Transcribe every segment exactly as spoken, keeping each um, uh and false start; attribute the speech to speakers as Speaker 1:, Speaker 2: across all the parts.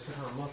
Speaker 1: شيخ عمار.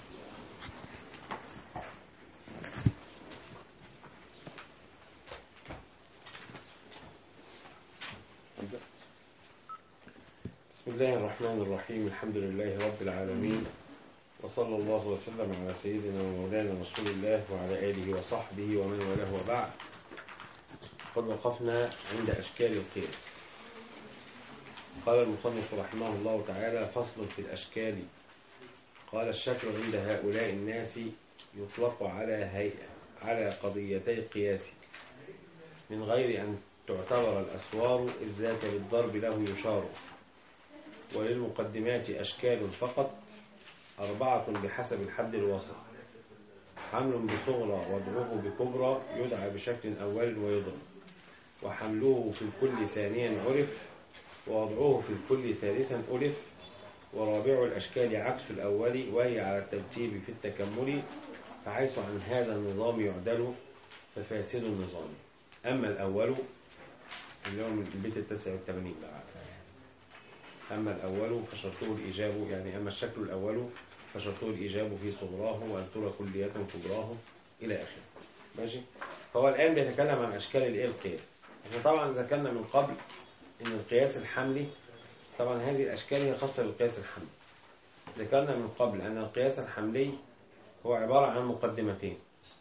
Speaker 2: بسم الله الرحمن الرحيم. الحمد لله رب العالمين، وصلى الله وسلم على سيدنا ومولانا رسول الله وعلى آله وصحبه ومن والاه وبعد. قد وقفنا عند أشكال القياس. قال المصنف رحمه الله تعالى: فصل في الأشكال. قال: الشكل عند هؤلاء الناس يطلق على هيئة على قضيتي القياس من غير أن تعتبر الأسوار، إذ ذاك بالضرب له يشار. وللمقدمات أشكال فقط أربعة بحسب الحد الوسط: حمل بصغرى وضعه بكبرى يدعى بشكل أول ويضرب، وحمله في الكل ثانيا عرف، ووضعه في الكل ثالثا ألف. ورابع الأشكال عكس الأول، وهي على الترتيب في التكمل، فحيث عن هذا النظام يعدل ففاسد النظام. أما الأول اللي هو من البيت التاسع والثمانين بقى. أما الأول فشرطه الإيجاب، يعني أما الشكل الأول فشرطه الإيجاب في صغراه وأن ترى كلية كبراه إلى آخره. ماشي. فهو الآن بيتكلم عن أشكال الإيه القياس. احنا طبعا ذكرنا من قبل إن القياس الحملي، طبعا هذه الأشكال هي خاصة بالقياس الحملي. ذكرنا من قبل أن القياس الحملي هو عبارة عن مقدمتين،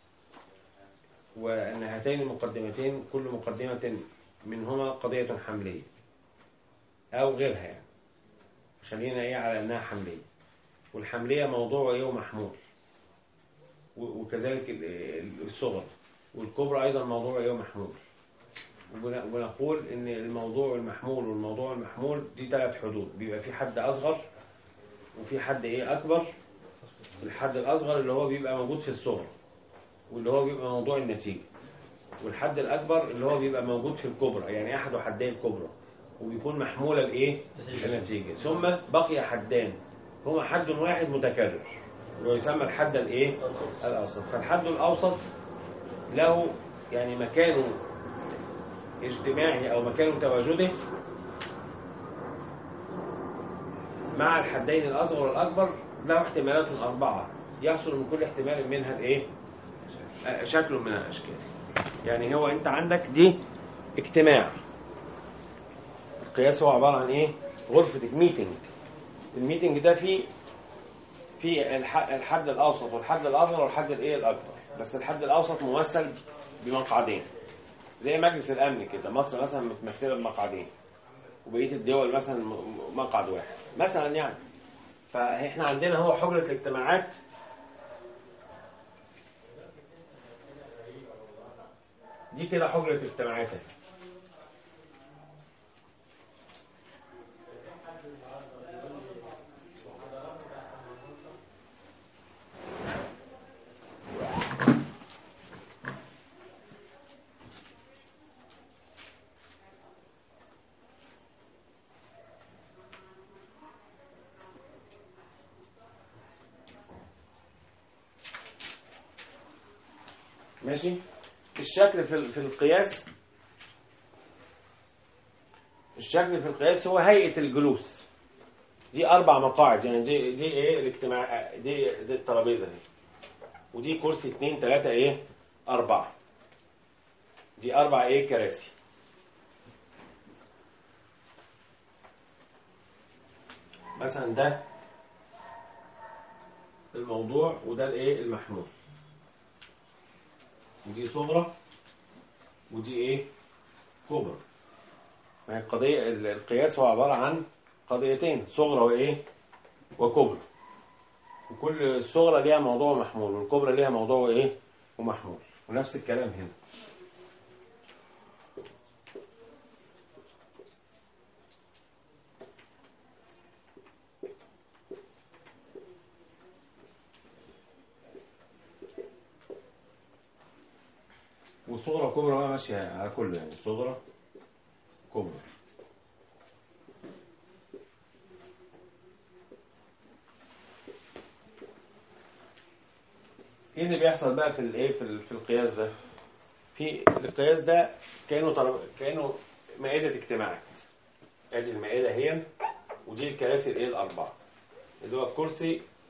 Speaker 2: وأن هاتين المقدمتين كل مقدمة منهما قضية حملية أو غيرها، يعني خلينا إيه على أنها حملية. والحملية موضوع إيه ومحمول، وكذلك الصغر والكبرى أيضا موضوع إيه ومحمول. ونقول إن الموضوع المحمول والموضوع المحمول دي ثلاث حدود، بيبقى في حد أصغر وفي حد إيه أكبر. الحد الأصغر اللي هو بيبقى موجود في الصغر واللي هو بيبقى موضوع النتيجة، والحد الأكبر اللي هو بيبقى موجود في الكبرى، يعني أحد حدي الكبرى وبيكون محمولة الإيه النتيجة. ثم بقي حدان هما حد واحد متكرر ويسمى الحد الإيه الأوسط. فالحد الأوسط له يعني مكانه اجتماعي أو مكانه تواجده مع الحدين الأصغر والأكبر له احتمالات أربعة، يحصل من كل احتمال منها الإيه شكل من الأشكال. يعني هو أنت عندك دي اجتماع. القياس هو عبارة عن إيه؟ غرفة ميتنج. الميتنج ده فيه في الحد الأوسط والحد الأصغر والحد الإيه الأكبر، بس الحد الأوسط ممثل بمقعدين زي مجلس الأمن كده. مصر مثلا متمثلة بمقعدين وبقية الدول مثلا مقعد واحد مثلا يعني. فإحنا عندنا هو حجرة الاجتماعات دي كده حجرة الاجتماعات. ماشي. الشكل في في القياس الشكل في القياس هو هيئة الجلوس. دي أربع مقاعد، يعني دي دي إيه الاجتماع، دي دي الترابيزة دي، ودي كرسي اتنين تلاتة إيه أربعة، دي أربع إيه كراسي. مثلا ده الموضوع وده الإيه المحمول، ودي صغرى ودي ايه كبرى. ما هي القضيه القياس هو عباره عن قضيتين، صغرى وايه وكبرى، وكل الصغرى ليها موضوع محمول والكبرى ليها موضوع ايه ومحمول. ونفس الكلام هنا. وصغرى كبرى بقى ماشيه على كله، يعني صغرى كبرى. ايه اللي بيحصل بقى في الايه في, في القياس ده؟ في القياس ده كانه طرب... كانه مائده اجتماعات. ادي المائده هي، ودي الكراسي الايه الاربعه، اللي هو الكرسي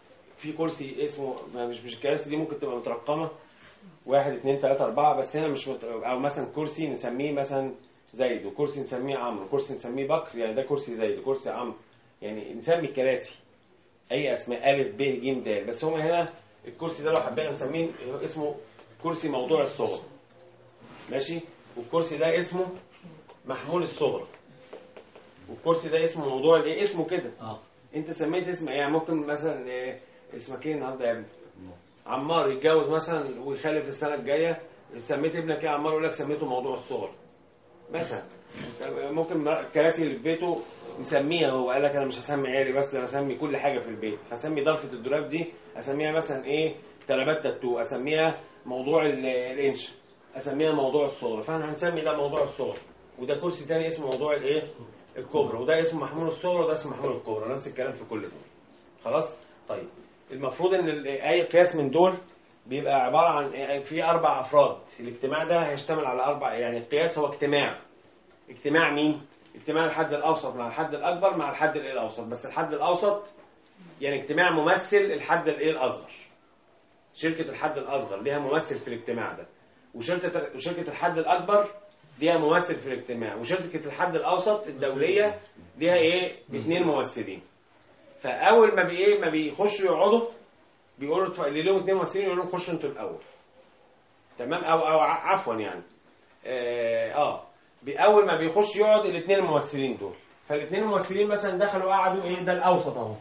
Speaker 2: في كرسي اسمه مش مش الكراسي دي ممكن تبقى مترقمه واحد اثنين ثلاثة أربعة، بس هنا مش مت... أو مثلا كرسي نسميه مثلا زيد، وكرسي نسميه عمرو، وكرسي نسميه بكر، يعني ده كرسي زيد وكرسي عمرو، يعني نسمي الكراسي أي أسماء ألف ب ج د. بس هما هنا الكرسي ده لو حبينا نسميه اسمه كرسي موضوع الصغر، ماشي، والكرسي ده اسمه محمول الصغر، والكرسي ده اسمه موضوع الايه، اسمه كده. اه انت سميت اسم يعني ممكن مثلا إيه اسمك ايه النهارده يا ابني؟ عمار يتجوز مثلا ويخلف السنه الجايه، سميت ابنك ايه عمار؟ يقول لك سميته موضوع الصغر مثلا. ممكن الكراسي اللي في بيته يسميها هو، قال لك انا مش هسمي عيالي بس، انا اسمي كل حاجه في البيت، هسمي ضرفه الدولاب دي اسميها مثلا ايه تلابات تاتو، اسميها موضوع الانش، اسميها موضوع الصغر. فاحنا هنسمي ده موضوع الصغر، وده كرسي تاني اسمه موضوع الايه الكبرى، وده اسمه محمول الصغر، وده اسمه محمول الكبرى، نفس الكلام في كل دول. خلاص. طيب المفروض ان اي قياس من دول بيبقى عباره عن في اربع افراد. الاجتماع ده هيشتمل على اربع، يعني القياس هو اجتماع. اجتماع مين؟ اجتماع الحد الاوسط مع الحد الاكبر مع الحد الايه الاوسط، بس الحد الاوسط يعني اجتماع ممثل الحد الايه الاصغر. شركه الحد الاصغر ليها ممثل في الاجتماع ده، وشركه وشركه الحد الاكبر ليها ممثل في الاجتماع، وشركه الحد الاوسط الدوليه ليها ايه اثنين ممثلين. فاول ما بايه ما بيخشوا يقعدوا بيقولوا اللي لهم اثنين ممثلين يقولوا لهم خشوا انتوا الاول، تمام، او او عفوا يعني اه, آه. اول ما بيخش يقعد الاثنين الممثلين دول، فالاثنين الممثلين مثلا دخلوا قعدوا ايه، ده الاوسط اهو،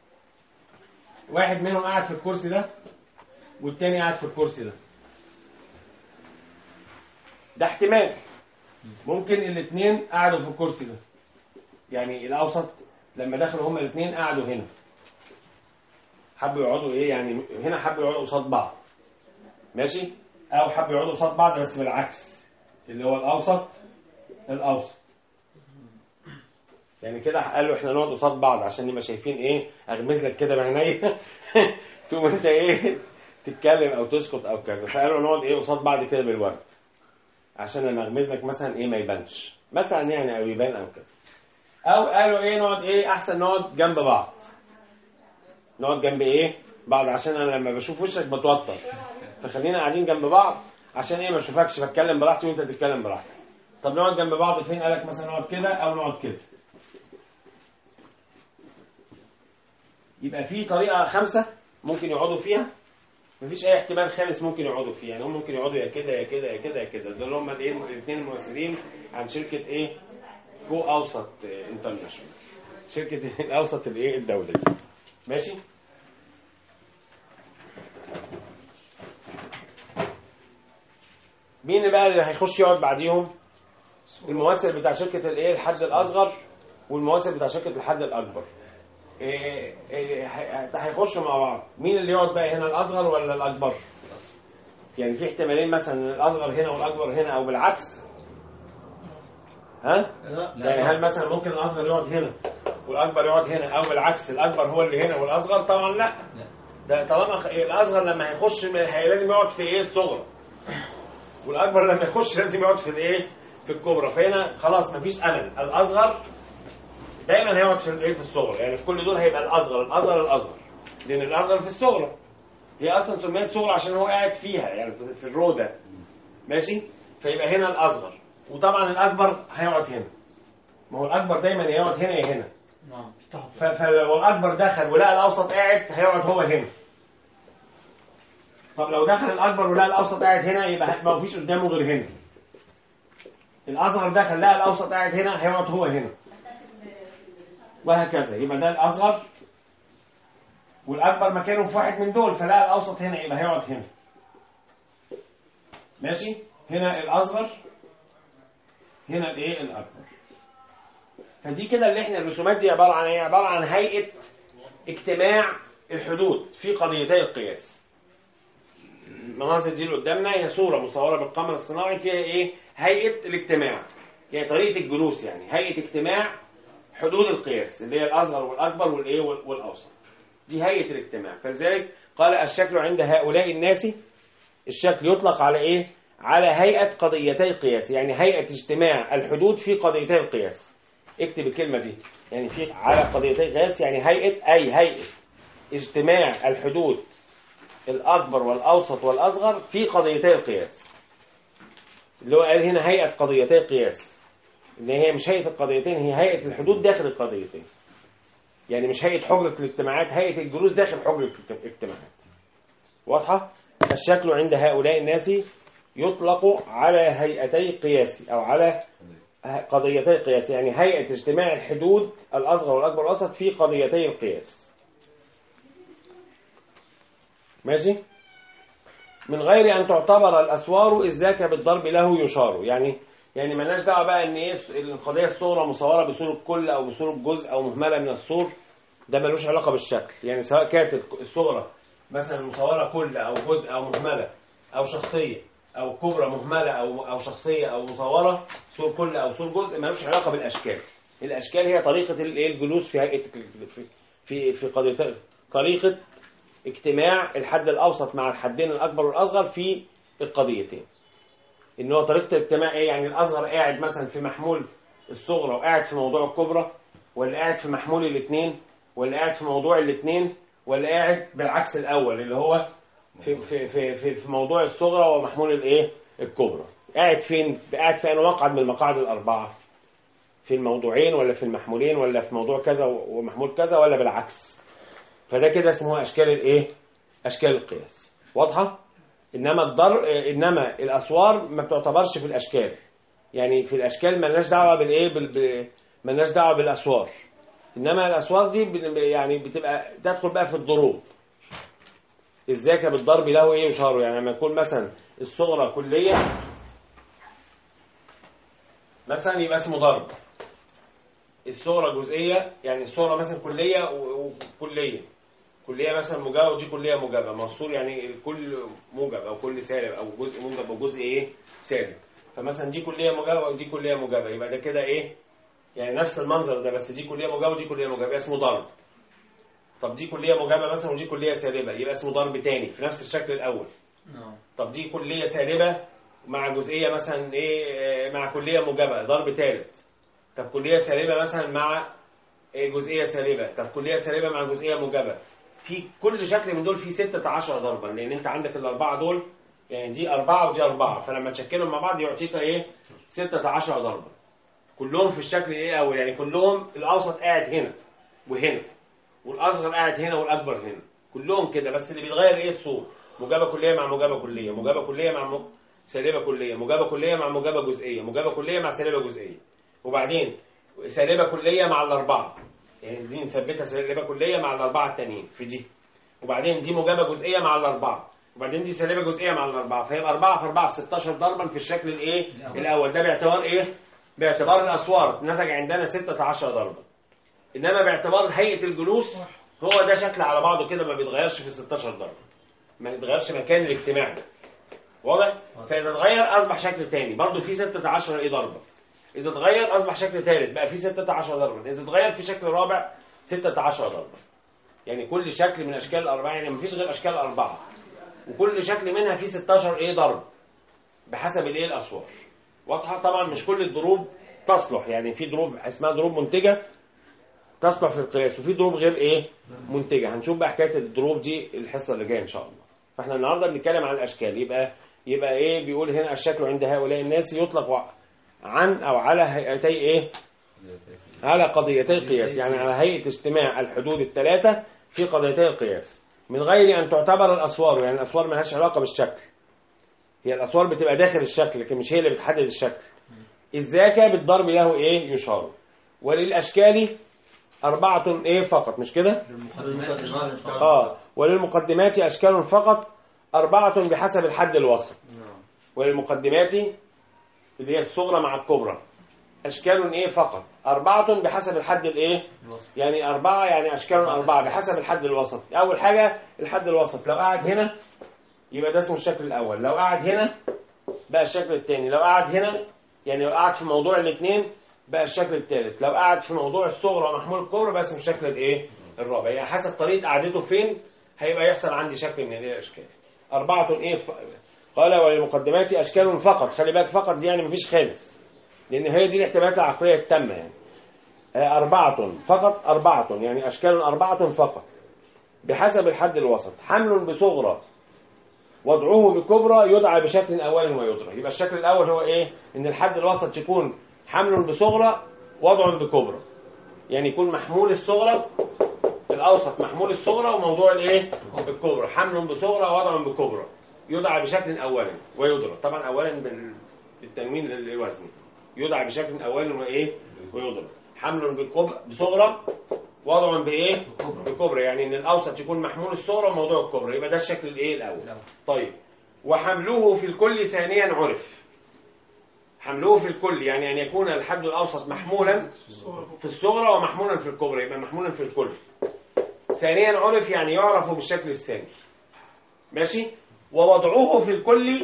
Speaker 2: واحد منهم قاعد في الكرسي ده والتاني قاعد في الكرسي ده، ده احتمال. ممكن الاثنين قعدوا في الكرسي ده، يعني الاوسط لما دخلوا هما الاثنين قعدوا هنا، حبوا يقعدوا ايه يعني هنا، حبوا يقعدوا قصاد بعض، ماشي، او حبوا يقعدوا قصاد بعض بس بالعكس، اللي هو الاوسط الاوسط، يعني كده قالوا احنا نقعد قصاد بعض عشان نبقى شايفين ايه، اغمز لك كده بعينيا تقوم انت ايه تتكلم او تسكت او كذا، فقالوا نقعد ايه قصاد بعض كده بالورد عشان لما اغمز لك مثلا ايه ما يبانش مثلا يعني، او يبان او كذا. او قالوا ايه نقعد ايه احسن نقعد جنب بعض، نقعد جنب ايه بعض عشان انا لما بشوف وشك بتوتر، فخلينا قاعدين جنب بعض عشان ايه ما اشوفكش، بتكلم براحتي وانت تتكلم براحتك. طب نقعد جنب بعض فين؟ قالك مثلا نقعد كده او نقعد كده. يبقى في طريقه خمسه ممكن يقعدوا فيها، مفيش اي احتمال خامس ممكن يقعدوا فيه، يعني هم ممكن يقعدوا يا كده يا كده يا كده يا كده. دول هم الايه الاثنين الممثلين عن شركه ايه كو اوسط انترناشونال، شركه الاوسط الايه الدولي، ماشي. مين بقى اللي هيخش يقعد بعديهم؟ الممثل بتاع شركه الايه الحد الاصغر والممثل بتاع شركه الحد الاكبر. ايه ايه هيخشوا مع بعض. مين اللي يقعد بقى هنا، الاصغر ولا الاكبر؟ يعني في احتمالين مثلا الاصغر هنا والاكبر هنا، او بالعكس. ها يعني هل مثلا ممكن الاصغر يقعد هنا والاكبر يقعد هنا، او بالعكس الاكبر هو اللي هنا والاصغر؟ طبعا لا. ده طالما الاصغر لما هيخش لازم يقعد في ايه الصغرى، والاكبر لما يخش لازم يقعد في الايه في الكبرى. فهنا خلاص مفيش امل، الاصغر دايما هيقعد في الايه في الصغرى، يعني في كل دول هيبقى الاصغر الاصغر الاصغر، لان الاصغر في الصغرى، هي اصلا سميت صغرى عشان هو قاعد فيها يعني في الرو ده، ماشي. فيبقى هنا الاصغر، وطبعا الاكبر هيقعد هنا، ما هو الاكبر دايما يقعد هنا يا هنا. نعم. فلو الاكبر دخل ولقى الاوسط قاعد هيقعد هو هنا. طب لو دخل الاكبر ولقى الاوسط قاعد هنا يبقى ما فيش قدامه غير هنا. الاصغر دخل لقى الاوسط قاعد هنا هيقعد هو هنا، وهكذا. يبقى ده الاصغر، والاكبر مكانه في واحد من دول فلقى الاوسط هنا يبقى هيقعد هنا، ماشي. هنا الاصغر، هنا الايه الاكبر. فدي كده اللي احنا الرسومات دي عباره عن ايه؟ عباره عن هيئه اجتماع الحدود في قضيتي القياس. المناظر دي اللي قدامنا هي صوره مصوره بالقمر الصناعي فيها ايه؟ هيئه الاجتماع، يعني طريقه الجلوس، يعني هيئه اجتماع حدود القياس اللي هي الاصغر والاكبر والايه والاوسط. دي هيئه الاجتماع. فلذلك قال الشكل عند هؤلاء الناس، الشكل يطلق على ايه؟ على هيئه قضيتي القياس، يعني هيئه اجتماع الحدود في قضيتي القياس. اكتب الكلمه دي، يعني في على قضيتي القياس، يعني هيئه اي هيئه
Speaker 1: اجتماع الحدود الأكبر والأوسط والأصغر في قضيتي القياس. اللي هو قال هنا هيئة قضيتي القياس، إن هي مش هيئة القضيتين، هي هيئة الحدود داخل القضيتين. يعني مش هيئة حجرة الاجتماعات، هيئة الجلوس داخل حجرة الاجتماعات. واضحة؟ الشكل عند هؤلاء الناس يطلق على هيئتي قياس أو على قضيتي قياس، يعني هيئة اجتماع الحدود الأصغر والأكبر والأوسط في قضيتي القياس. ماشي؟ من غير أن تعتبر الأسوار إذ ذاك بالضرب له يشار. يعني يعني مالناش دعوة بقى إن إيه القضية الصغرى مصورة بصورة كل أو بصورة جزء أو مهملة من الصور، ده ملوش علاقة بالشكل. يعني سواء كانت الصغرى مثلا مصورة كل أو جزء أو مهملة أو شخصية، أو كبرى مهملة أو أو شخصية أو مصورة صور كل أو صور جزء، ملوش علاقة بالأشكال. الأشكال هي طريقة الجلوس في هيئة في في في قضية طريقة اجتماع الحد الأوسط مع الحدين الأكبر والأصغر في القضيتين. إن هو طريقة الاجتماع إيه؟ يعني الأصغر قاعد مثلا في محمول الصغرى وقاعد في موضوع الكبرى، ولا قاعد في محمول الاثنين، ولا قاعد في موضوع الاثنين، ولا قاعد بالعكس الأول اللي هو في في في في, في موضوع الصغرى ومحمول الإيه؟ الكبرى. قاعد فين؟ قاعد في أنه مقعد من المقاعد الأربعة، في الموضوعين ولا في المحمولين ولا في موضوع كذا ومحمول كذا ولا بالعكس. فده كده اسمه أشكال الإيه؟ أشكال القياس. واضحة؟ إنما الضر إنما الأسوار ما بتعتبرش في الأشكال. يعني في الأشكال مالناش دعوة بالإيه؟ بال مالناش دعوة بالأسوار. إنما الأسوار دي يعني بتبقى تدخل بقى في الضروب. إزاي بالضرب له إيه يشار؟ يعني لما يكون مثلا الصغرى كلية مثلا يبقى اسمه ضرب. الصغرى جزئية، يعني الصغرى مثلا كلية وكلية، كلية مثلا موجبة ودي كلية موجبة، موصول يعني الكل موجب أو كل سالب أو جزء موجب أو جزء إيه سالب. فمثلا دي كلية موجبة ودي كلية موجبة، يبقى ده كده إيه؟ يعني نفس المنظر ده بس دي كلية موجبة ودي كلية موجبة، يبقى اسمه ضرب. طب دي كلية موجبة مثلا ودي كلية سالبة، يبقى اسمه ضرب تاني في نفس الشكل الأول. طب دي كلية سالبة مع جزئية مثلا إيه مع كلية موجبة، ضرب ثالث. طب كلية سالبة مثلا مع جزئية سالبة، طب كلية سالبة مع جزئية موجبة. في كل شكل من دول فيه ستة عشر ضربا، لأن أنت عندك الأربعة دول، يعني دي أربعة ودي أربعة، فلما تشكلهم مع بعض يعطيك إيه؟ ستة عشر ضربا. كلهم في الشكل إيه أول، يعني كلهم الأوسط قاعد هنا وهنا، والأصغر قاعد هنا والأكبر هنا، كلهم كده. بس اللي بيتغير إيه؟ الصور. موجبة كلية مع موجبة كلية، موجبة كلية مع م... سالبة كلية، موجبة كلية مع موجبة جزئية، موجبة كلية مع سالبة جزئية، وبعدين سالبة كلية مع الأربعة، يعني دي نثبتها سالبة كلية مع الأربعة التانيين في دي، وبعدين دي موجبة جزئية مع الأربعة، وبعدين دي سالبة جزئية مع الأربعة، فيبقى أربعة في أربعة ستاشر ضربا في الشكل الإيه؟ الأول. ده باعتبار إيه؟ باعتبار الأسوار نتج عندنا ستة عشر ضربا. إنما باعتبار هيئة الجلوس هو ده شكل على بعضه كده ما بيتغيرش في ستاشر ضربا، ما يتغيرش مكان الاجتماع ده. واضح؟ فإذا اتغير أصبح شكل تاني برضه فيه ستة عشر إيه ضربة. إذا اتغير أصبح شكل ثالث بقى فيه ستة عشر ضربا. إذا اتغير في شكل رابع ستة عشر ضربا. يعني كل شكل من أشكال الأربعة، يعني مفيش غير أشكال أربعة، وكل شكل منها فيه ستاشر إيه ضرب بحسب الإيه الأسوار. واضحة؟ طبعا مش كل الضروب تصلح، يعني في ضروب اسمها ضروب منتجة تصلح في القياس، وفي ضروب غير إيه منتجة. هنشوف بقى حكاية الضروب دي الحصة اللي جاية إن شاء الله. فإحنا النهاردة بنتكلم عن الأشكال. يبقى يبقى إيه بيقول هنا الشكل عند هؤلاء الناس يطلق عن أو على هيئتي إيه؟ على قضيتي القياس، يعني على هيئة اجتماع الحدود الثلاثة في قضيتي القياس من غير أن تعتبر الأسوار. يعني الأسوار ما لهاش علاقة بالشكل، هي الأسوار بتبقى داخل الشكل لكن مش هي اللي بتحدد الشكل. الذاك بالضرب له إيه يشار. وللأشكال أربعة إيه فقط، مش كده؟ آه وللمقدمات أشكال فقط أربعة بحسب الحد الوسط. وللمقدمات اللي هي الصغرى مع الكبرى أشكال إيه فقط أربعة بحسب الحد الإيه؟ يعني أربعة، يعني أشكال أربعة بحسب الحد الوسط. أول حاجة الحد الوسط، لو قاعد هنا يبقى ده اسمه الشكل الأول، لو قاعد هنا بقى الشكل الثاني، لو قاعد هنا يعني لو قاعد في موضوع الاثنين بقى الشكل الثالث، لو قاعد في موضوع الصغرى ومحمول الكبرى بقى اسمه الشكل الإيه؟ الرابع. يعني حسب طريقة قعدته فين هيبقى يحصل عندي شكل من هذه الأشكال. أربعة إيه ف... قال وللمقدمات أشكال فقط. خلي بالك فقط دي يعني مفيش خالص، لأن هي دي الاحتمالات العقلية التامة. يعني أربعة فقط، أربعة يعني أشكال أربعة فقط بحسب الحد الوسط. حمل بصغرى وضعه بكبرى يدعى بشكل أول ويدرى. يبقى الشكل الأول هو إيه؟ إن الحد الوسط يكون حمل بصغرى وضع بكبرى، يعني يكون محمول الصغرى الأوسط محمول الصغرى وموضوع الإيه؟ الكبرى. حمل بصغرى ووضع بكبرى يدعى بشكل أول ويدرى. طبعا أولا بالتنوين للوزن، يدعى بشكل أول وإيه؟ ويدرى. حمل بصغرى وضع بإيه؟ بكبرى، يعني إن الأوسط يكون محمول الصغرى وموضوع الكبرى. يبقى ده الشكل الإيه الأول. طيب، وحمله في الكل ثانيا عرف. حمله في الكل يعني أن يكون الحد الأوسط محمولا في الصغرى ومحمولا في الكبرى، يبقى محمولا في الكل. ثانيا عرف يعني يعرف بالشكل الثاني. ماشي. ووضعه في الكل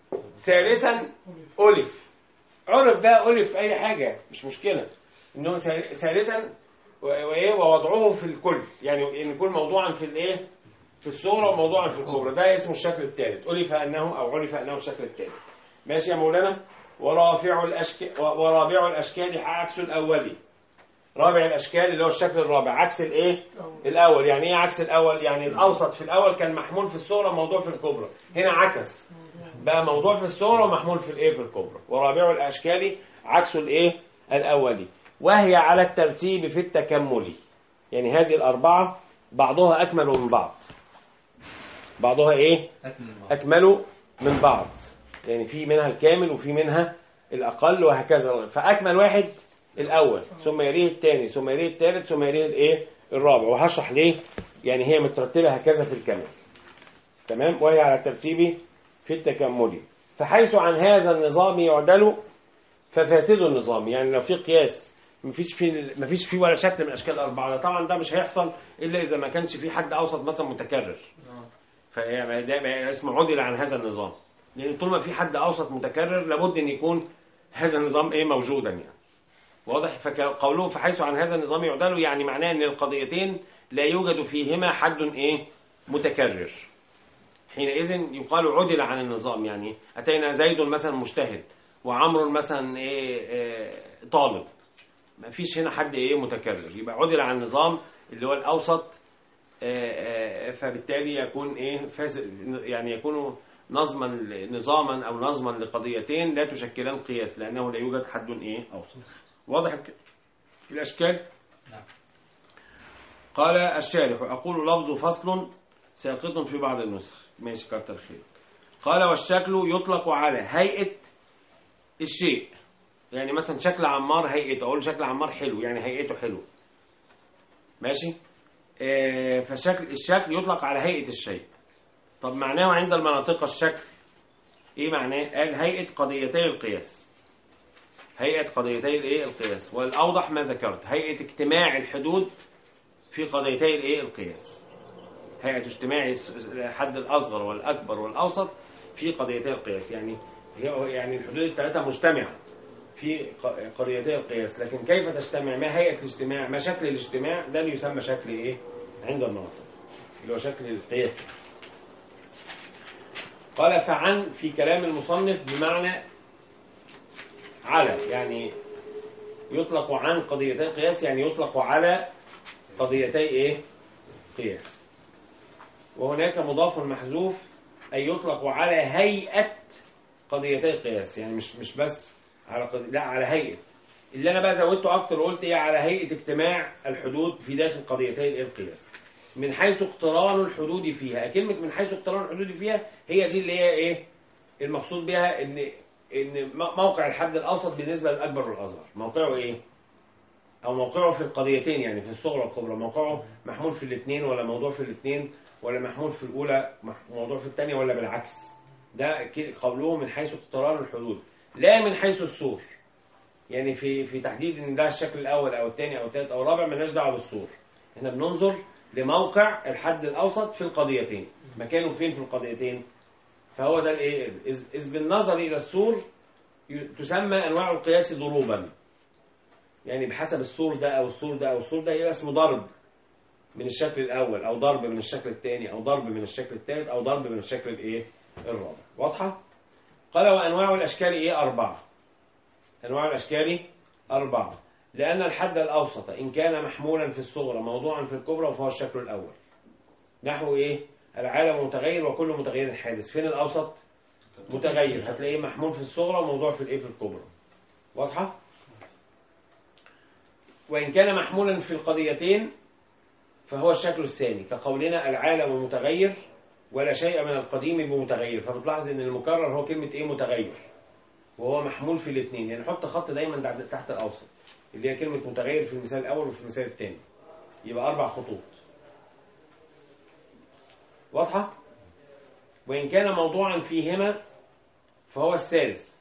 Speaker 1: ثالثا ألف. عرف بقى ألف أي حاجة مش مشكلة، إنه ثالثا وإيه ووضعه في الكل، يعني إن يكون موضوعا في الإيه في الصغرى وموضوعا في الكبرى، ده اسمه الشكل الثالث. ألف أنه أو عرف أنه الشكل الثالث. ماشي يا مولانا. ورافع الأشكال ورابع الأشكال عكس الأولي. رابع الأشكال اللي هو الشكل الرابع عكس الإيه الأول. يعني إيه عكس الأول؟ يعني الأوسط في الأول كان محمول في الصغرى وموضوع في الكبرى، هنا عكس بقى موضوع في الصغرى ومحمول في الإيه في الكبرى. ورابع الأشكال عكس الإيه الأولي، وهي على الترتيب في التكمل. يعني هذه الأربعة بعضها أكمل من بعض، بعضها إيه أكمل من بعض، يعني في منها الكامل وفي منها الأقل وهكذا. فأكمل واحد الأول، ثم يليه الثاني، ثم يليه الثالث، ثم يليه الإيه الرابع. وهشرح ليه يعني هي مترتبة هكذا في الكمال. تمام. وهي على الترتيب في التكمل. فحيث عن هذا النظام يعدل ففاسد النظام. يعني لو في قياس مفيش فيه مفيش فيه ولا شكل من أشكال الأربعة، طبعا ده مش هيحصل إلا إذا ما كانش في حد أوسط مثلا متكرر، فده اسمه عدل عن هذا النظام. لأن طول ما في حد أوسط متكرر لابد أن يكون هذا النظام إيه موجودا، يعني واضح. فقوله فحيث عن هذا النظام يعدل يعني معناه أن القضيتين لا يوجد فيهما حد إيه متكرر، حينئذ يقال عدل عن النظام. يعني أتينا زيد مثلا مجتهد وعمر مثلا إيه, إيه طالب، ما فيش هنا حد إيه متكرر، يبقى عدل عن النظام اللي هو الأوسط. فبالتالي يكون إيه يعني يكون نظما نظاما أو نظما لقضيتين لا تشكلان قياس، لأنه لا يوجد حد إيه أوسط. واضح الأشكال؟ نعم. قال الشارح أقول لفظ فصل ساقط في بعض النسخ. ماشي كتر خير. قال والشكل يطلق على هيئة الشيء. يعني مثلا شكل عمار هيئته، أقول شكل عمار حلو يعني هيئته حلو. ماشي. آه فشكل الشكل يطلق على هيئة الشيء. طب معناه عند المناطق الشكل ايه معناه؟ قال هيئة قضيتي القياس. هيئة قضيتي الايه القياس. والاوضح ما ذكرت هيئة اجتماع الحدود في قضيتي الايه القياس. هيئة اجتماع الحد الاصغر والاكبر والاوسط في قضيتي القياس. يعني يعني الحدود الثلاثة مجتمعة في قضيتي القياس، لكن كيف تجتمع؟ ما هيئة الاجتماع؟ ما شكل الاجتماع؟ ده اللي يسمى شكل ايه عند المناطق، اللي هو شكل القياس. قال فعن في كلام المصنف بمعنى على، يعني يطلق عن قضيتي قياس، يعني يطلق على قضيتي ايه قياس. وهناك مضاف محذوف أي يطلق على هيئة قضيتي قياس، يعني مش مش بس على قضي... لا على هيئة. اللي انا بقى زودته اكتر وقلت ايه على هيئة اجتماع الحدود في داخل قضيتي القياس من حيث اقتران الحدود فيها. كلمة من حيث اقتران الحدود فيها هي دي اللي هي ايه المقصود بها، ان ان موقع الحد الاوسط بالنسبة للاكبر والاصغر موقعه ايه، او موقعه في القضيتين يعني في الصغرى والكبرى، موقعه محمول في الاثنين ولا موضوع في الاثنين ولا محمول في الاولى موضوع في الثانية ولا بالعكس. ده قوله من حيث اقتران الحدود لا من حيث الصور. يعني في في تحديد ان ده الشكل الاول او الثاني او الثالث او الرابع مالناش دعوه بالصور، احنا بننظر لموقع الحد الاوسط في القضيتين، مكانه فين في القضيتين. فهو ده الايه اذ بالنظر الى الصور تسمى انواع القياس ضروبا، يعني بحسب الصور ده او الصور ده او الصور ده يبقى اسمه ضرب من الشكل الاول او ضرب من الشكل الثاني او ضرب من الشكل الثالث او ضرب من الشكل الايه الرابع. واضحه؟ قال وانواع الاشكال ايه اربعه. انواع الاشكال اربعه، لان الحد الاوسط ان كان محمولا في الصغرى موضوعا في الكبرى فهو الشكل الاول. نحو ايه؟ العالم متغير وكل متغير حادث. فين الاوسط؟ متغير، هتلاقيه محمول في الصغرى وموضوع في الايه؟ في الكبرى. واضحه؟ وان كان محمولا في القضيتين فهو الشكل الثاني، كقولنا العالم متغير ولا شيء من القديم بمتغير. فبتلاحظ ان المكرر هو كلمه ايه؟ متغير، وهو محمول في الاثنين. يعني حط خط دايما تحت الاوسط اللي هي كلمه متغير في المثال الاول وفي المثال الثاني، يبقى اربع خطوط. واضحه؟ وان كان موضوعا فيهما فهو الثالث.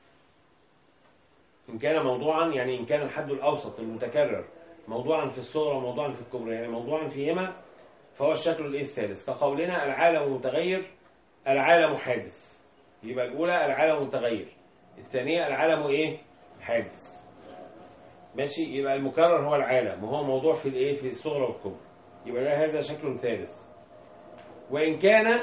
Speaker 1: ان كان موضوعا يعني ان كان الحد الاوسط المتكرر موضوعا في الصغرى وموضوعا في الكبرى، يعني موضوعا فيهما فهو الشكل الايه؟ الثالث. كقولنا العالم متغير العالم حادث، يبقى الاولى العالم متغير، الثانيه العالم ايه؟ حادث. ماشي؟ يبقى المكرر هو العالم وهو موضوع في الايه؟ في الصغرى والكبرى، يبقى ده هذا شكل ثالث. وان كان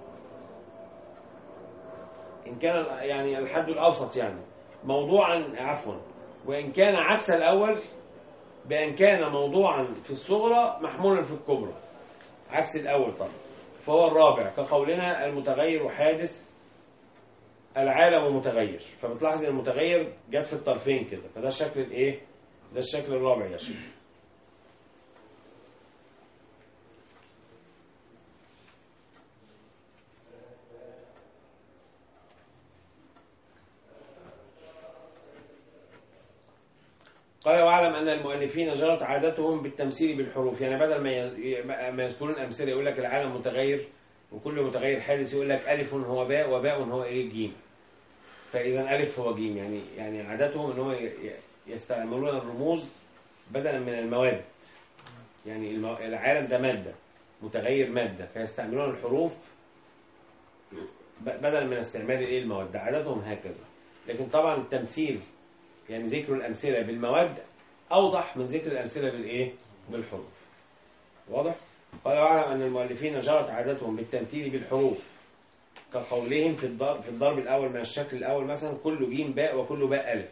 Speaker 1: ان كان يعني الحد الاوسط يعني موضوعا، عفوا، وان كان عكس الاول بان كان موضوعا في الصغرى محمولا في الكبرى، عكس الاول طبعا، فهو الرابع. كقولنا المتغير حادث العالم متغير. فبتلاحظ ان المتغير جت في الطرفين كده، فده الشكل الايه؟ ده الشكل الرابع يا شيخ. قال واعلم ان المؤلفين جرت عادتهم بالتمثيل بالحروف. يعني بدل ما ما يذكرون امثله يقول لك العالم متغير وكل متغير حادث، يقول لك الف هو باء وباء هو ايه؟ جيم. فاذا الف هو جيم، يعني يعني عادتهم ان هم يستعملون الرموز بدلا من المواد. يعني العالم ده ماده، متغير ماده، فيستعملون الحروف بدلا من استعمال الايه؟ المواد. عادتهم هكذا. لكن طبعا التمثيل يعني ذكر الأمثلة بالمواد أوضح من ذكر الأمثلة بالإيه؟ بالحروف. واضح؟ قال واعلم أن المؤلفين جرت عادتهم بالتمثيل بالحروف، كقولهم في الضرب في الضرب الأول من الشكل الأول مثلا كل جيم باء وكل باء ألف،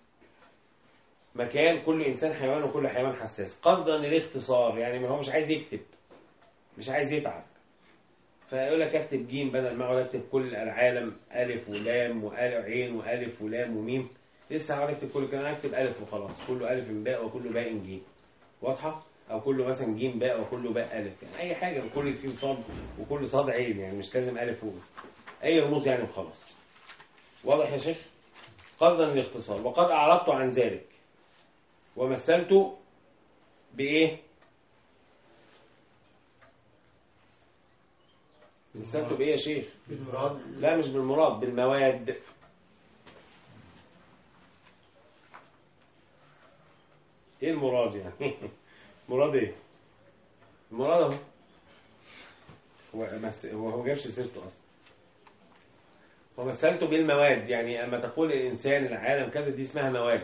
Speaker 1: مكان كل إنسان حيوان وكل حيوان حساس، قصدا للاختصار. يعني ما هو مش عايز يكتب، مش عايز يتعب، فيقول لك اكتب جيم بدل ما اقعد اكتب كل العالم ألف ولام وعين وألف ولام وميم. لسه هقعد اكتب كل كلام، اكتب الف وخلاص، كله الف باء وكله باء جيم. واضحه؟ او كله مثلا جيم باء وكله باء الف، يعني اي حاجه، وكل سين صاد وكل صاد عين، يعني مش لازم الف و اي رموز يعني وخلاص. واضح يا شيخ؟ قصدا للاختصار. وقد اعرضت عن ذلك ومثلت بايه؟ مثلت بايه يا شيخ؟
Speaker 3: بالمراد.
Speaker 1: لا مش بالمراد، بالمواد. ايه المراد يعني؟ مراد ايه؟ المراد اهو، هو مس... هو هو جابش سيرته اصلا. ومثلته بالمواد، يعني اما تقول الانسان العالم كذا دي اسمها مواد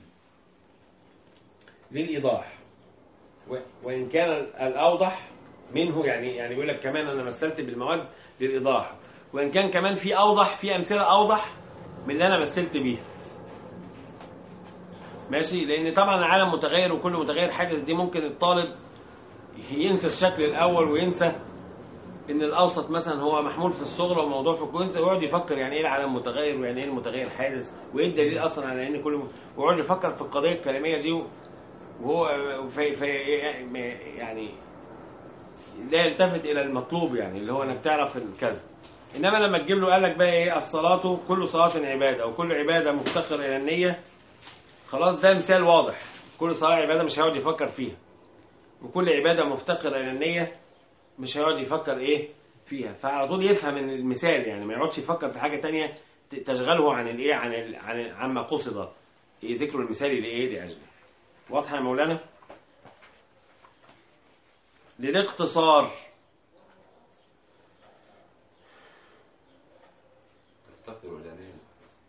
Speaker 1: للايضاح. و... وان كان الاوضح منه، يعني يعني يقول لك كمان انا مثلت بالمواد للايضاح، وان كان كمان في اوضح، في امثله اوضح من اللي انا مثلت بيها. ماشي؟ لان طبعا العالم متغير وكل متغير حادث، دي ممكن الطالب ينسى الشكل الاول وينسى ان الاوسط مثلا هو محمول في الصغرى وموضوع في الكونس، ويقعد يفكر يعني ايه العالم متغير ويعني ايه المتغير حادث وايه الدليل اصلا على ان كل، ويقعد يفكر في القضيه الكلاميه دي، وهو في في يعني لا يلتفت الى المطلوب، يعني اللي هو انك تعرف الكذا. انما لما تجيب له قال لك بقى ايه؟ الصلاه كل صلاه عباده او كل عباده مفتقر الى النيه، خلاص ده مثال واضح. كل صلاة عبادة مش هيقعد يفكر فيها، وكل عبادة مفتقرة إلى النية مش هيقعد يفكر إيه فيها. فعلى طول يفهم المثال، يعني ما يقعدش يفكر في حاجة تانية تشغله عن الإيه؟ عن ال... عن عما قصد ذكر المثال لإيه؟ لأجله. واضحة يا مولانا؟ للاختصار.
Speaker 3: تفتقر إلى نية.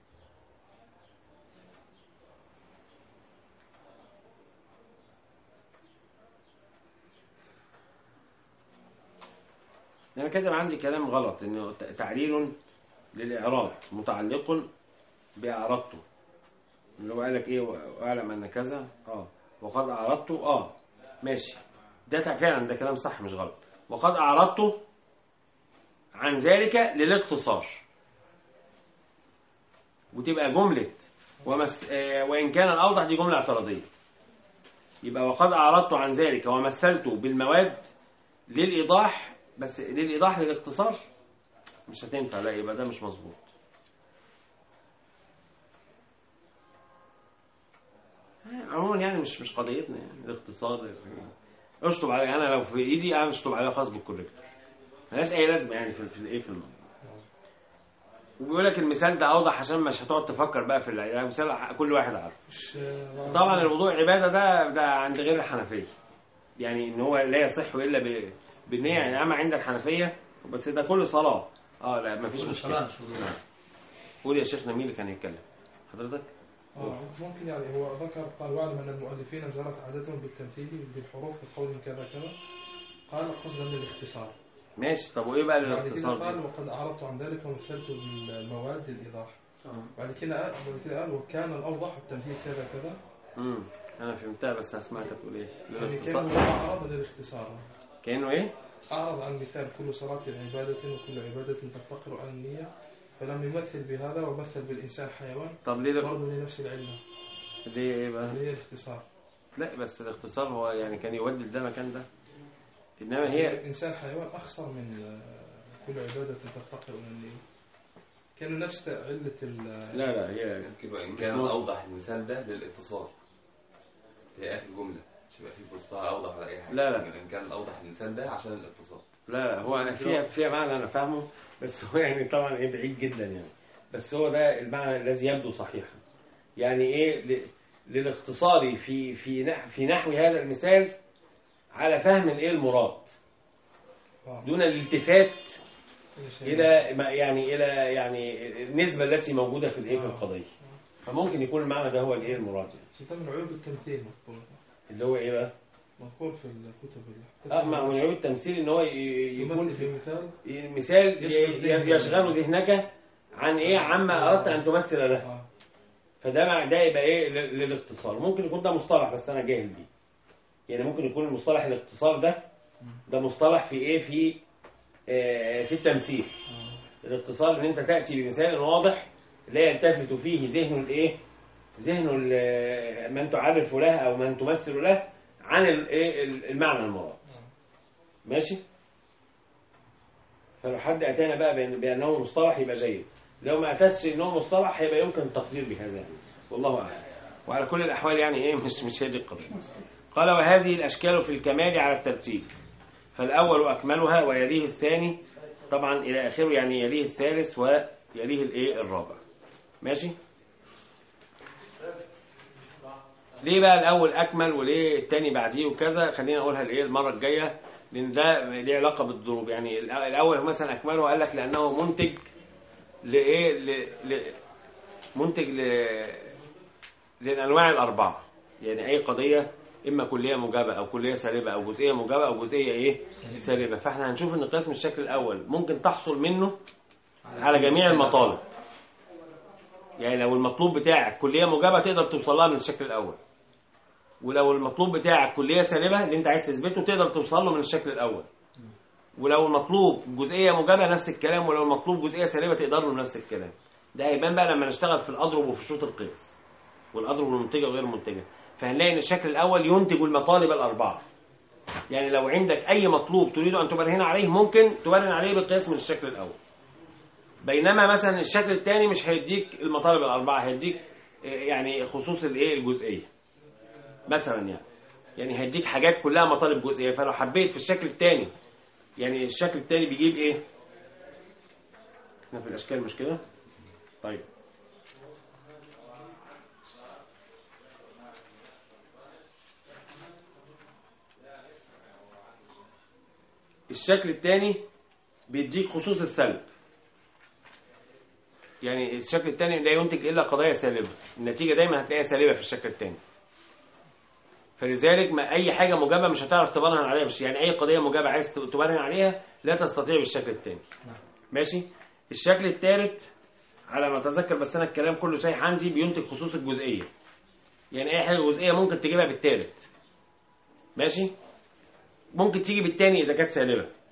Speaker 1: أنا كاتب عندي كلام غلط، إنه تعليل للإعراب متعلق بأعرضته، اللي هو قال لك إيه؟ وأعلم أن كذا آه وقد أعرضته آه ماشي، ده فعلا ده كلام صح مش غلط. وقد أعرضت عن ذلك للاقتصار، وتبقى جملة ومس... وإن كان الأوضح دي جملة اعتراضية. يبقى وقد أعرضت عن ذلك ومثلت بالمواد للإيضاح، بس للإيضاح للاختصار مش هتنفع، لا يبقى ده مش مظبوط. عموما يعني مش مش قضيتنا يعني الاقتصاد. اشطب علي انا لو في ايدي انا اشطب عليها خاص بالكوريكتور، ملهاش اي لازمه يعني في في الايه في الموضوع. وبيقول لك المثال ده اوضح عشان مش هتقعد تفكر بقى في يعني مثال كل واحد عارفه. طبعا الوضوء عباده ده ده عند غير الحنفيه، يعني ان هو لا يصح الا ب- بالنيه، يعني اما عند الحنفيه بس ده كل صلاه. اه لا مفيش مشكله. قول يا شيخنا مين اللي كان يتكلم حضرتك؟
Speaker 4: اه ممكن يعني هو ذكر قال واعلم ان المؤلفين زالت عادتهم بالتمثيل بالحروف بقول كذا كذا، قال قصدا للاختصار.
Speaker 1: ماشي. طب وايه بقى
Speaker 4: بعد كده
Speaker 1: الاختصار؟
Speaker 4: قال وقد اعرضت عن ذلك ومثلت بالمواد للايضاح. بعد كده قال بعد كده قال وكان الاوضح التمثيل كذا كذا.
Speaker 1: امم انا فهمتها بس هسمعك تقول ايه.
Speaker 4: يعني كانه اعرض للاختصار،
Speaker 1: كانه ايه؟
Speaker 4: اعرض عن مثال كل صلاه عباده وكل عباده تفتقر عن النيه، فلم يمثل بهذا ومثل بالإنسان حيوان.
Speaker 1: طب ليه
Speaker 4: برضه لنفس العلة.
Speaker 1: ليه ايه بقى؟
Speaker 4: هي الاختصار.
Speaker 1: لا بس الاختصار هو يعني كان يودي ده مكان ده، انما هي
Speaker 4: الإنسان حيوان أخصر من كل عبادة تفتقر إلى النية. كانوا نفس علة ال
Speaker 1: لا لا هي
Speaker 3: كده إن كان أوضح المثال ده للاتصال هي آخر جملة مش هيبقى فيه في وسطها أوضح ولا أي حاجة.
Speaker 1: لا لا
Speaker 3: إن كان أوضح المثال ده عشان الاتصال.
Speaker 1: لا لا هو انا فيها فيها معنى انا فاهمه، بس هو يعني طبعا ايه بعيد جدا يعني، بس هو ده المعنى الذي يبدو صحيحا. يعني ايه ل... للاختصار في في نحو في نحو هذا المثال على فهم الايه المراد دون الالتفات الى ما يعني الى يعني النسبه التي موجوده في الايه في القضيه. فممكن يكون المعنى ده هو الايه المراد يعني.
Speaker 4: ده من عيوب التمثيل مذكور.
Speaker 1: اللي هو ايه بقى؟
Speaker 4: مذكور في الكتب.
Speaker 1: اه ما من عيوب التمثيل ان هو يكون
Speaker 4: في مثال
Speaker 1: مثال يشغل ذهنك عن ايه عما اردت ان تمثل له. فده مع ده يبقى ايه للاختصار. ممكن يكون ده مصطلح بس انا جاهل بيه، يعني ممكن يكون المصطلح الاختصار ده ده مصطلح في ايه في آه في التمثيل. الاختصار ان انت تاتي بمثال واضح لا يلتفت فيه ذهن الايه ذهن من تعرف له او من تمثل له عن الايه المعنى المراد. ماشي. فلو حد اتانا بقى بانه مصطلح يبقى جيد، لو ما اتتش انه مصطلح هيبقى يمكن التقدير بهذا يعني. والله اعلم. وعلى كل الاحوال يعني ايه مش مش هذه القضيه. قال وهذه الاشكال في الكمال على الترتيب، فالاول اكملها ويليه الثاني طبعا الى اخره، يعني يليه الثالث ويليه الايه الرابع. ماشي. ليه بقى الاول اكمل وليه الثاني بعديه وكذا؟ خلينا اقولها الايه المره الجايه، لان ده ليه علاقه بالضروب. يعني الاول مثلا اكمله وقال لك لانه منتج لايه ل... منتج ل... للانواع الاربعه، يعني اي قضيه اما كليه موجبه او كليه سالبه او جزئيه موجبه او جزئيه ايه سالبه. فاحنا هنشوف ان قسم الشكل الاول ممكن تحصل منه على جميع المطالب. يعني لو المطلوب بتاعك كليه موجبه تقدر توصل لها من الشكل الاول، ولو المطلوب بتاعك كليه سالبه اللي انت عايز تثبته تقدر توصل له من الشكل الاول، ولو المطلوب جزئيه موجبه نفس الكلام، ولو المطلوب جزئيه سالبه تقدر له نفس الكلام. ده هيبان بقى لما نشتغل في الاضرب وفي شروط القياس والاضرب المنتجه وغير المنتجه، فهنلاقي ان الشكل الاول ينتج المطالب الاربعه. يعني لو عندك اي مطلوب تريد ان تبرهن عليه ممكن تبرهن عليه بالقياس من الشكل الاول، بينما مثلا الشكل الثاني مش هيديك المطالب الاربعه، هيديك يعني خصوص الايه الجزئيه مثلا، يعني يعني هيديك حاجات كلها مطالب جزئيه. فلو حبيت في الشكل الثاني، يعني الشكل الثاني بيجيب ايه؟ احنا في الاشكال مش كده؟ طيب الشكل الثاني بيديك خصوص السلب، يعني الشكل الثاني لا ينتج الا قضايا سالبه، النتيجه دايما هتلاقيها سالبه في الشكل الثاني. فلذلك ما اي حاجه موجبه مش هتعرف تبرهن عليها، مش يعني اي قضيه موجبه عايز تبرهن عليها لا تستطيع بالشكل الثاني. ماشي. الشكل الثالث على ما اتذكر بس انا الكلام كله صحيح عندي بينتج خصوص الجزئيه، يعني اي حاجه جزئيه ممكن تجيبها بالثالث. ماشي. ممكن تيجي بالثاني اذا كانت سالبه،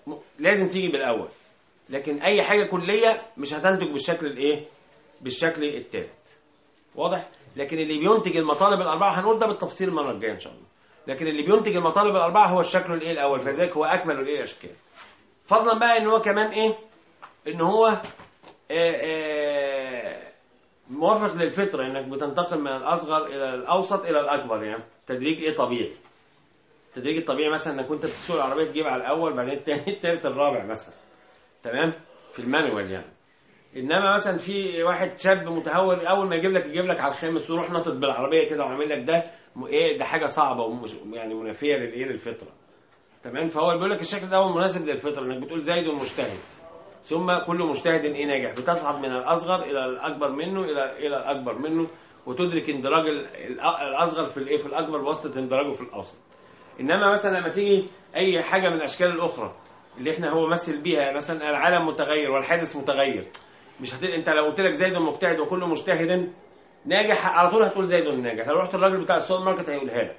Speaker 1: لازم تيجي بالاول، لكن اي حاجه كليه مش هتنتج بالشكل الايه بالشكل الثالث. واضح؟ لكن اللي بينتج المطالب الاربعه هنقول ده بالتفصيل المره الجايه ان شاء الله، لكن اللي بينتج المطالب الاربعه هو الشكل الايه الاول، فذلك هو اكمل الايه الاشكال. فضلا بقى ان هو كمان ايه ان هو آآ آآ موافق للفطره، انك بتنتقل من الاصغر الى الاوسط الى الاكبر، يعني تدريج ايه طبيعي. التدريج الطبيعي مثلا انك كنت بتسوق العربيه تجيب على الاول بعدين الثاني الثالث الرابع مثلا، تمام، في المانوال يعني. انما مثلا في واحد شاب متهور اول ما يجيب لك يجيب لك على الخامس ويروح ناطط بالعربيه كده وعامل لك ده ايه، ده حاجه صعبه ومش يعني منافيه للايه للفطره، تمام. فهو بيقول لك الشكل ده هو مناسب للفطره، انك بتقول زيد مجتهد ثم كل مجتهد ايه ناجح، بتصعد من الاصغر الى الاكبر منه الى الى الاكبر منه، وتدرك اندراج الاصغر في الايه في الاكبر بواسطه اندراجه في الاوسط. انما مثلا لما تيجي اي حاجه من الاشكال الاخرى اللي احنا هو مثل بيها، مثلا العالم متغير والحادث متغير، مش هت... انت لو قلت لك زيد مجتهد وكل مجتهد ناجح على طول هتقول زيد ناجح. لو رحت الراجل بتاع السوبر ماركت هيقولها لك،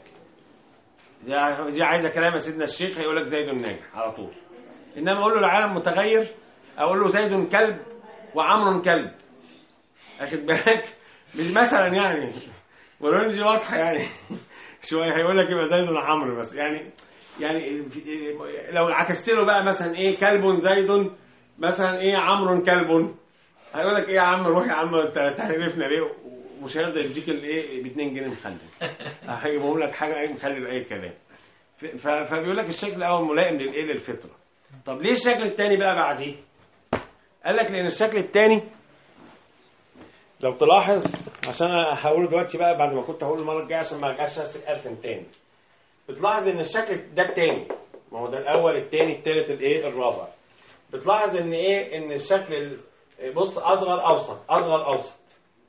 Speaker 1: دي عايزه كلام يا سيدنا الشيخ، هيقول لك زيد ناجح على طول. انما اقول له العالم متغير، اقول له زيد كلب وعمر كلب، اخد بالك مثلا يعني، ولو دي واضحه يعني شويه هيقول لك يبقى زيد وعمر بس، يعني يعني لو عكست له بقى مثلا ايه كلب زيد مثلا ايه عمرو كلب، هيقول لك ايه يا عم روح يا عم انت تعرفنا ليه، ومش هيقدر يديك الايه ب اتنين جنيه مخلل، هيجيبهم لك حاجه ايه مخلل باي كلام. فبيقول لك الشكل الاول ملائم للايه للفطره. طب ليه الشكل الثاني بقى بعديه؟ قال لك لان الشكل الثاني لو تلاحظ، عشان هقوله دلوقتي بقى بعد ما كنت هقوله المره الجايه عشان ما ارجعش ارسم تاني، بتلاحظ ان الشكل ده الثاني، ما هو ده الاول الثاني الثالث الايه الرابع، بتلاحظ ان ايه ان الشكل بص اصغر اوسط اصغر اوسط،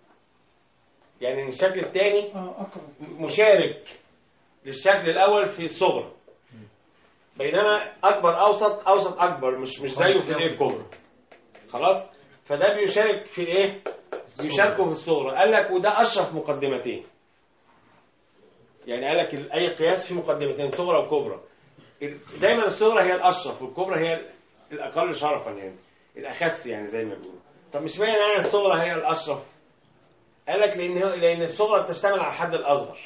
Speaker 1: يعني الشكل الثاني مشارك للشكل الاول في الصغر، بينما اكبر اوسط اوسط اكبر، مش مش زيه في الايه الكبرى، خلاص. فده بيشارك في ايه بيشاركوا في الصغر. قال لك وده اشرف مقدمتين، يعني قال لك اي قياس في مقدمتين صغرى وكبرى، دايما الصغرى هي الاشرف والكبرى هي الاقل شرفا، يعني الاخس يعني زي ما بيقولوا. طب مش معنى يعني الصغرى هي الاشرف؟ قال لك لان لان الصغرى بتشتمل على الحد الاصغر.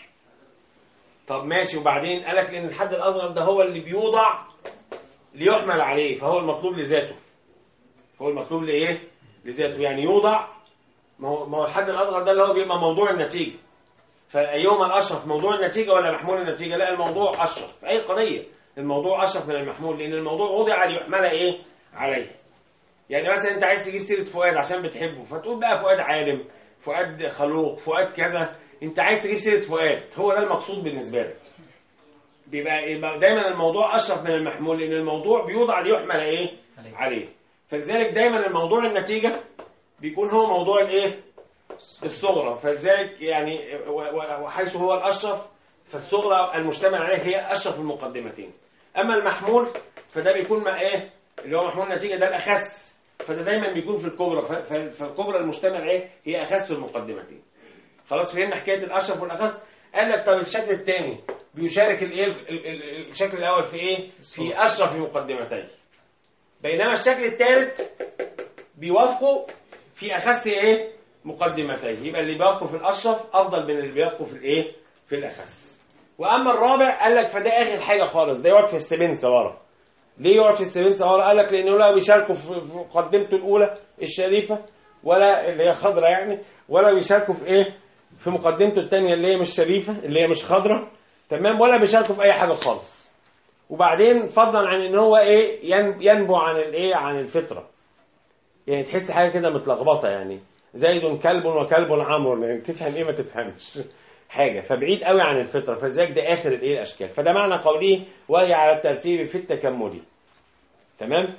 Speaker 1: طب ماشي، وبعدين قال لك لان الحد الاصغر ده هو اللي بيوضع ليحمل عليه، فهو المطلوب لذاته، هو المطلوب لايه لذاته، يعني يوضع، ما هو ما هو الحد الاصغر ده اللي هو بيبقى موضوع النتيجه. فايهما الاشرف، موضوع النتيجه ولا محمول النتيجه؟ لا، الموضوع اشرف في اي قضيه، الموضوع اشرف من المحمول، لان الموضوع وضع ليحمل ايه عليه. يعني مثلا انت عايز تجيب سيره فؤاد عشان بتحبه، فتقول بقى فؤاد عالم، فؤاد خلوق، فؤاد كذا، انت عايز تجيب سيره فؤاد، هو ده المقصود بالنسبه لك. بيبقى يبقى دايما الموضوع اشرف من المحمول، لان الموضوع بيوضع ليحمل ايه عليه. فلذلك دايما الموضوع النتيجه بيكون هو موضوع الايه الصغرى، فلذلك يعني وحيث هو الاشرف فالصغرى المشتمل عليه هي اشرف المقدمتين. اما المحمول فده بيكون مع ايه اللي هو محمول النتيجه ده الاخس، فده دايما بيكون في الكبرى، فالكبرى المشتمل عليه هي اخس المقدمتين. خلاص فهمنا حكايه الاشرف والاخس. قال لك طب الشكل الثاني بيشارك الايه الشكل الاول في ايه في اشرف مقدمتين، بينما الشكل الثالث بيوافقوا في اخس ايه مقدمتين، يبقى اللي بيوافقوا في الاشرف افضل من اللي بيوافقوا في الايه في الاخس. واما الرابع قال لك فده اخر حاجه خالص، ده يقعد في السبنسه ورا. ليه يقعد في السبنسه ورا؟ قال لك لانه لا بيشاركوا في مقدمته الاولى الشريفه ولا اللي هي خضراء يعني، ولا بيشاركوا في ايه في مقدمته الثانيه اللي هي مش شريفه اللي هي مش خضراء، تمام، ولا بيشاركوا في اي حاجه خالص. وبعدين فضلا عن ان هو ايه ينبع عن الايه عن الفطره، يعني تحس حاجه كده متلخبطه، يعني زيد كلب وكلب عمرو، يعني تفهم ايه ما تفهمش حاجه، فبعيد قوي عن الفطره، فذلك ده اخر الايه الاشكال. فده معنى قوله وهي على الترتيب في التكمل، تمام.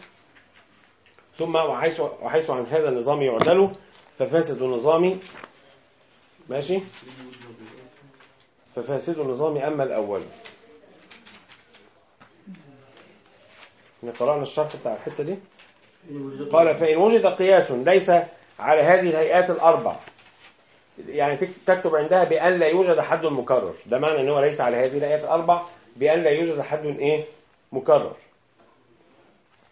Speaker 1: ثم وحيث وحيث عن هذا النظام يعدل ففاسد النظام، ماشي، ففاسد النظام اما الاول. قرأنا الشرح بتاع الحته دي. قال فإن وجد قياس ليس على هذه الهيئات الأربع، يعني تكتب عندها بأن لا يوجد حد مكرر، ده معنى أنه ليس على هذه الهيئات الأربع بأن لا يوجد حد إيه مكرر.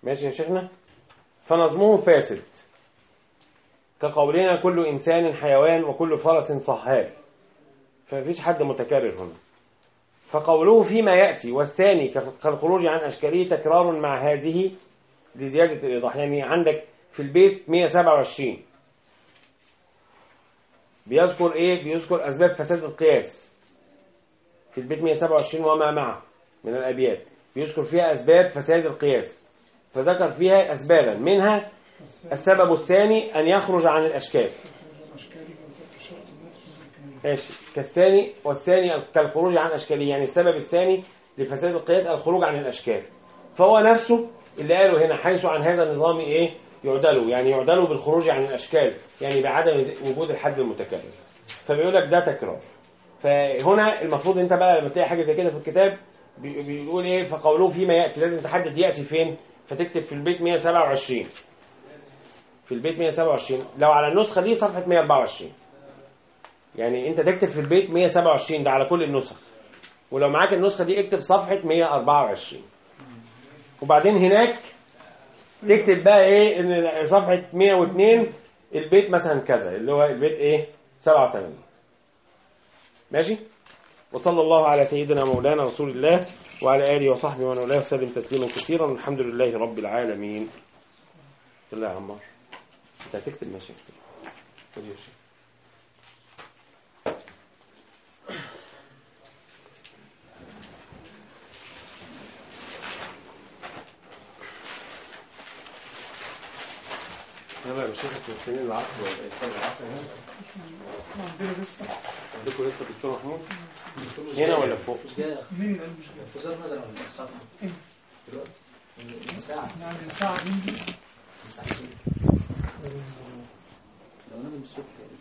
Speaker 1: ماشي يا شيخنا. فنظمه فاسد كقولنا كل إنسان حيوان وكل فرس صهال، فمفيش حد متكرر هنا. فقوله فيما يأتي والثاني كالخروج عن أشكاله تكرار مع هذه لزيادة الإيضاح. يعني عندك في البيت مئة وسبعة وعشرين بيذكر إيه؟ بيذكر أسباب فساد القياس في البيت مئة وسبعة وعشرين وما معه من الأبيات، بيذكر فيها أسباب فساد القياس، فذكر فيها أسبابا منها السبب الثاني أن يخرج عن الأشكال. ماشي. كالثاني والثاني كالخروج عن أشكاله، يعني السبب الثاني لفساد القياس الخروج عن الأشكال. فهو نفسه اللي قاله هنا حيث عن هذا النظام إيه يعدلوا، يعني يعدلوا بالخروج عن الأشكال، يعني بعدم وجود الحد المتكرر. فبيقول لك ده تكرار. فهنا المفروض انت بقى لما تلاقي حاجة زي كده في الكتاب بيقول ايه؟ فقوله فيما يأتي، لازم تحدد يأتي فين، فتكتب في البيت مئة وسبعة وعشرين، في البيت مئة وسبعة وعشرين. لو على النسخة دي صفحة مئة وأربعة وعشرين، يعني انت تكتب في البيت مئة وسبعة وعشرين ده على كل النسخ، ولو معاك النسخة دي اكتب صفحة مئة وأربعة وعشرين، وبعدين هناك تكتب بقى ايه ان صفحة مئة واثنين البيت مثلا كذا، اللي هو البيت ايه سبعة وثمانين. ماشي. وصلى الله على سيدنا مولانا رسول الله وعلى آله وصحبه ومن والاه وسلم تسليما كثيرا، والحمد لله رب العالمين. الله يا عمار انت هتكتب. ماشي. يلا يا مشايخ في العصر ولا ايه؟ العصر هنا عندنا لسه عندكم لسه دكتور محمود هنا ولا فوق؟
Speaker 5: مين قال مش جاي؟ وزارة نزل ولا الساعة دلوقتي؟ ساعة يعني ساعة ننزل ساعتين لو نزل الصبح